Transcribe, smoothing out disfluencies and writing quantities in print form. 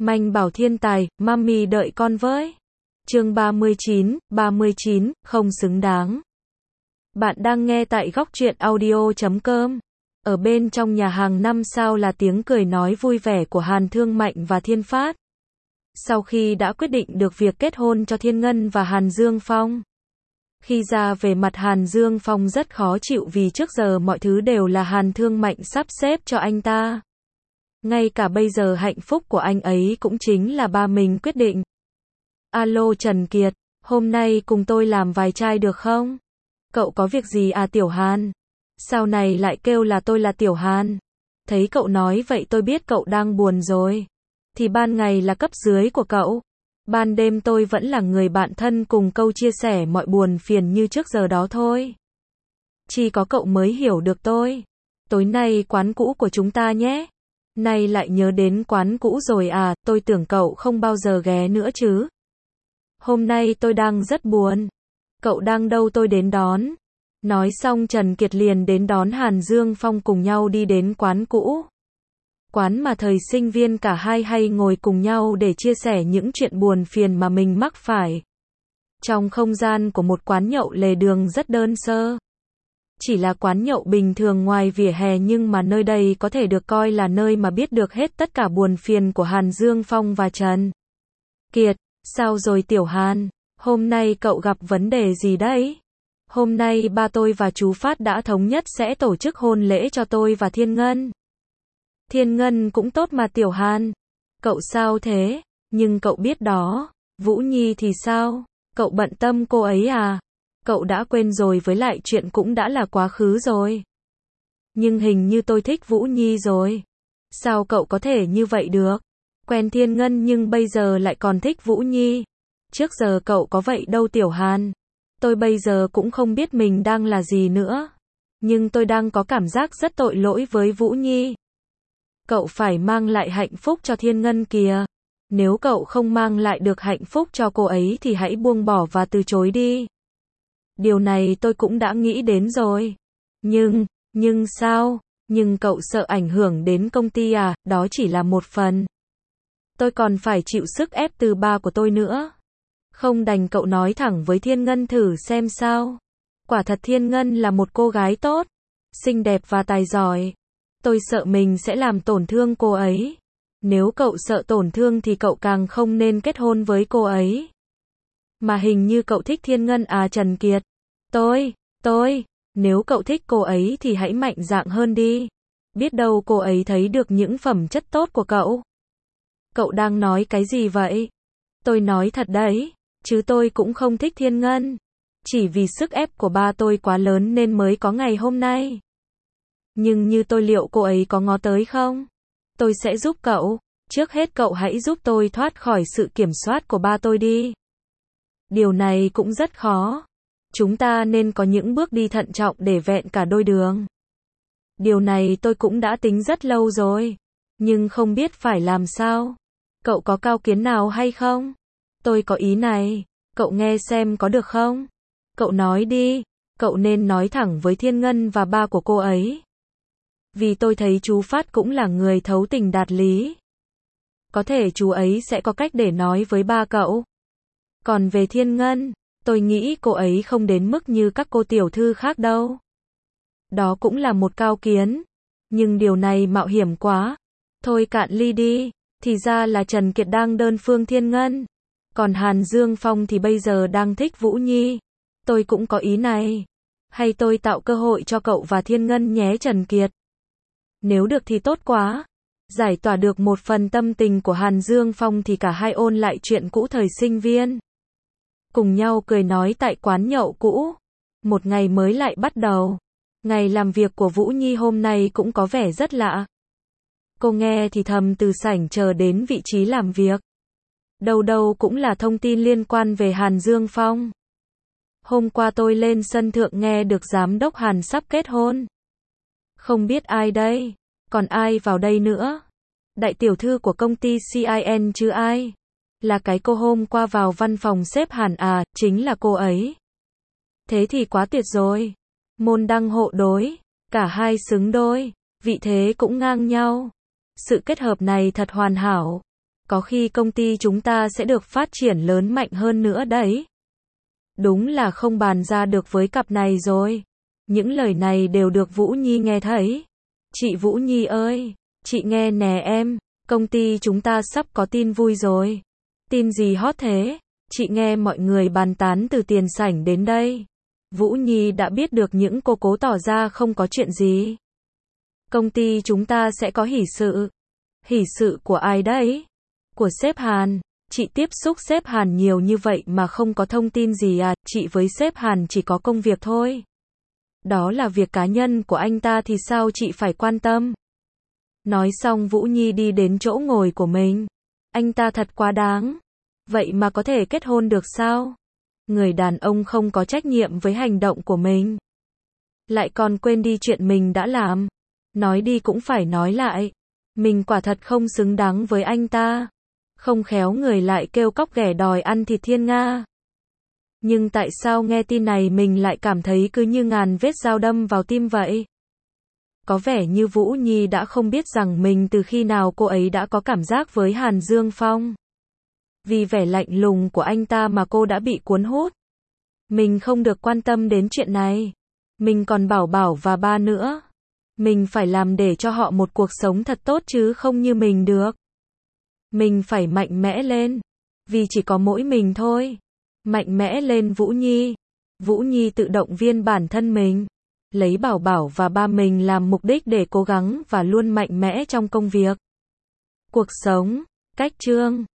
Manh bảo thiên tài, mami đợi con với. Chương 39, không xứng đáng. Bạn đang nghe tại góc truyện audio.com. Ở bên trong nhà hàng 5 sao là tiếng cười nói vui vẻ của Hàn Thương Mạnh và Thiên Phát. Sau khi đã quyết định được việc kết hôn cho Thiên Ngân và Hàn Dương Phong. Khi ra về mặt Hàn Dương Phong rất khó chịu vì trước giờ mọi thứ đều là Hàn Thương Mạnh sắp xếp cho anh ta. Ngay cả bây giờ hạnh phúc của anh ấy cũng chính là ba mình quyết định. Alo Trần Kiệt, hôm nay cùng tôi làm vài chai được không? Cậu có việc gì à Tiểu Hàn? Sao này lại kêu là tôi là Tiểu Hàn? Thấy cậu nói vậy tôi biết cậu đang buồn rồi. Thì ban ngày là cấp dưới của cậu. Ban đêm tôi vẫn là người bạn thân cùng câu chia sẻ mọi buồn phiền như trước giờ đó thôi. Chỉ có cậu mới hiểu được tôi. Tối nay quán cũ của chúng ta nhé. Nay lại nhớ đến quán cũ rồi à, tôi tưởng cậu không bao giờ ghé nữa chứ. Hôm nay tôi đang rất buồn. Cậu đang đâu tôi đến đón. Nói xong Trần Kiệt liền đến đón Hàn Dương Phong cùng nhau đi đến quán cũ. Quán mà thời sinh viên cả hai hay ngồi cùng nhau để chia sẻ những chuyện buồn phiền mà mình mắc phải. Trong không gian của một quán nhậu lề đường rất đơn sơ. Chỉ là quán nhậu bình thường ngoài vỉa hè nhưng mà nơi đây có thể được coi là nơi mà biết được hết tất cả buồn phiền của Hàn Dương Phong và Trần Kiệt. Sao rồi Tiểu Hàn? Hôm nay cậu gặp vấn đề gì đấy? Hôm nay ba tôi và chú Phát đã thống nhất sẽ tổ chức hôn lễ cho tôi và Thiên Ngân. Thiên Ngân cũng tốt mà Tiểu Hàn. Cậu sao thế? Nhưng cậu biết đó, Vũ Nhi thì sao? Cậu bận tâm cô ấy à? Cậu đã quên rồi với lại chuyện cũng đã là quá khứ rồi. Nhưng hình như tôi thích Vũ Nhi rồi. Sao cậu có thể như vậy được? Quen Thiên Ngân nhưng bây giờ lại còn thích Vũ Nhi. Trước giờ cậu có vậy đâu Tiểu Hàn. Tôi bây giờ cũng không biết mình đang là gì nữa. Nhưng tôi đang có cảm giác rất tội lỗi với Vũ Nhi. Cậu phải mang lại hạnh phúc cho Thiên Ngân kìa. Nếu cậu không mang lại được hạnh phúc cho cô ấy thì hãy buông bỏ và từ chối đi. Điều này tôi cũng đã nghĩ đến rồi. Nhưng sao? Nhưng cậu sợ ảnh hưởng đến công ty à? Đó chỉ là một phần. Tôi còn phải chịu sức ép từ ba của tôi nữa. Không đành cậu nói thẳng với Thiên Ngân thử xem sao. Quả thật Thiên Ngân là một cô gái tốt, xinh đẹp và tài giỏi. Tôi sợ mình sẽ làm tổn thương cô ấy. Nếu cậu sợ tổn thương thì cậu càng không nên kết hôn với cô ấy. Mà hình như cậu thích Thiên Ngân à Trần Kiệt? Nếu cậu thích cô ấy thì hãy mạnh dạn hơn đi. Biết đâu cô ấy thấy được những phẩm chất tốt của cậu. Cậu đang nói cái gì vậy? Tôi nói thật đấy, chứ tôi cũng không thích Thiên Ngân. Chỉ vì sức ép của ba tôi quá lớn nên mới có ngày hôm nay. Nhưng như tôi liệu cô ấy có ngó tới không? Tôi sẽ giúp cậu. Trước hết cậu hãy giúp tôi thoát khỏi sự kiểm soát của ba tôi đi. Điều này cũng rất khó. Chúng ta nên có những bước đi thận trọng để vẹn cả đôi đường. Điều này tôi cũng đã tính rất lâu rồi. Nhưng không biết phải làm sao. Cậu có cao kiến nào hay không? Tôi có ý này. Cậu nghe xem có được không? Cậu nói đi. Cậu nên nói thẳng với Thiên Ngân và ba của cô ấy. Vì tôi thấy chú Phát cũng là người thấu tình đạt lý. Có thể chú ấy sẽ có cách để nói với ba cậu. Còn về Thiên Ngân, tôi nghĩ cô ấy không đến mức như các cô tiểu thư khác đâu. Đó cũng là một cao kiến. Nhưng điều này mạo hiểm quá. Thôi cạn ly đi. Thì ra là Trần Kiệt đang đơn phương Thiên Ngân. Còn Hàn Dương Phong thì bây giờ đang thích Vũ Nhi. Tôi cũng có ý này. Hay tôi tạo cơ hội cho cậu và Thiên Ngân nhé Trần Kiệt. Nếu được thì tốt quá. Giải tỏa được một phần tâm tình của Hàn Dương Phong thì cả hai ôn lại chuyện cũ thời sinh viên. Cùng nhau cười nói tại quán nhậu cũ. Một ngày mới lại bắt đầu. Ngày làm việc của Vũ Nhi hôm nay cũng có vẻ rất lạ. Cô nghe thì thầm từ sảnh chờ đến vị trí làm việc. Đâu đâu cũng là thông tin liên quan về Hàn Dương Phong. Hôm qua tôi lên sân thượng nghe được giám đốc Hàn sắp kết hôn. Không biết ai đây? Còn ai vào đây nữa? Đại tiểu thư của công ty CIN chứ ai? Là cái cô hôm qua vào văn phòng sếp Hàn à, chính là cô ấy. Thế thì quá tuyệt rồi. Môn đăng hộ đối. Cả hai xứng đôi. Vị thế cũng ngang nhau. Sự kết hợp này thật hoàn hảo. Có khi công ty chúng ta sẽ được phát triển lớn mạnh hơn nữa đấy. Đúng là không bàn ra được với cặp này rồi. Những lời này đều được Vũ Nhi nghe thấy. Chị Vũ Nhi ơi, chị nghe nè em, công ty chúng ta sắp có tin vui rồi. Tin gì hot thế? Chị nghe mọi người bàn tán từ tiền sảnh đến đây. Vũ Nhi đã biết được những cô cố tỏ ra không có chuyện gì. Công ty chúng ta sẽ có hỷ sự. Hỷ sự của ai đấy? Của sếp Hàn. Chị tiếp xúc sếp Hàn nhiều như vậy mà không có thông tin gì à? Chị với sếp Hàn chỉ có công việc thôi. Đó là việc cá nhân của anh ta thì sao chị phải quan tâm? Nói xong Vũ Nhi đi đến chỗ ngồi của mình. Anh ta thật quá đáng. Vậy mà có thể kết hôn được sao? Người đàn ông không có trách nhiệm với hành động của mình. Lại còn quên đi chuyện mình đã làm. Nói đi cũng phải nói lại. Mình quả thật không xứng đáng với anh ta. Không khéo người lại kêu cóc ghẻ đòi ăn thịt thiên nga. Nhưng tại sao nghe tin này mình lại cảm thấy cứ như ngàn vết dao đâm vào tim vậy? Có vẻ như Vũ Nhi đã không biết rằng mình từ khi nào cô ấy đã có cảm giác với Hàn Dương Phong. Vì vẻ lạnh lùng của anh ta mà cô đã bị cuốn hút. Mình không được quan tâm đến chuyện này. Mình còn Bảo Bảo và ba nữa. Mình phải làm để cho họ một cuộc sống thật tốt chứ không như mình được. Mình phải mạnh mẽ lên. Vì chỉ có mỗi mình thôi. Mạnh mẽ lên Vũ Nhi. Vũ Nhi tự động viên bản thân mình. Lấy Bảo Bảo và ba mình làm mục đích để cố gắng và luôn mạnh mẽ trong công việc. Cuộc sống. Cách chương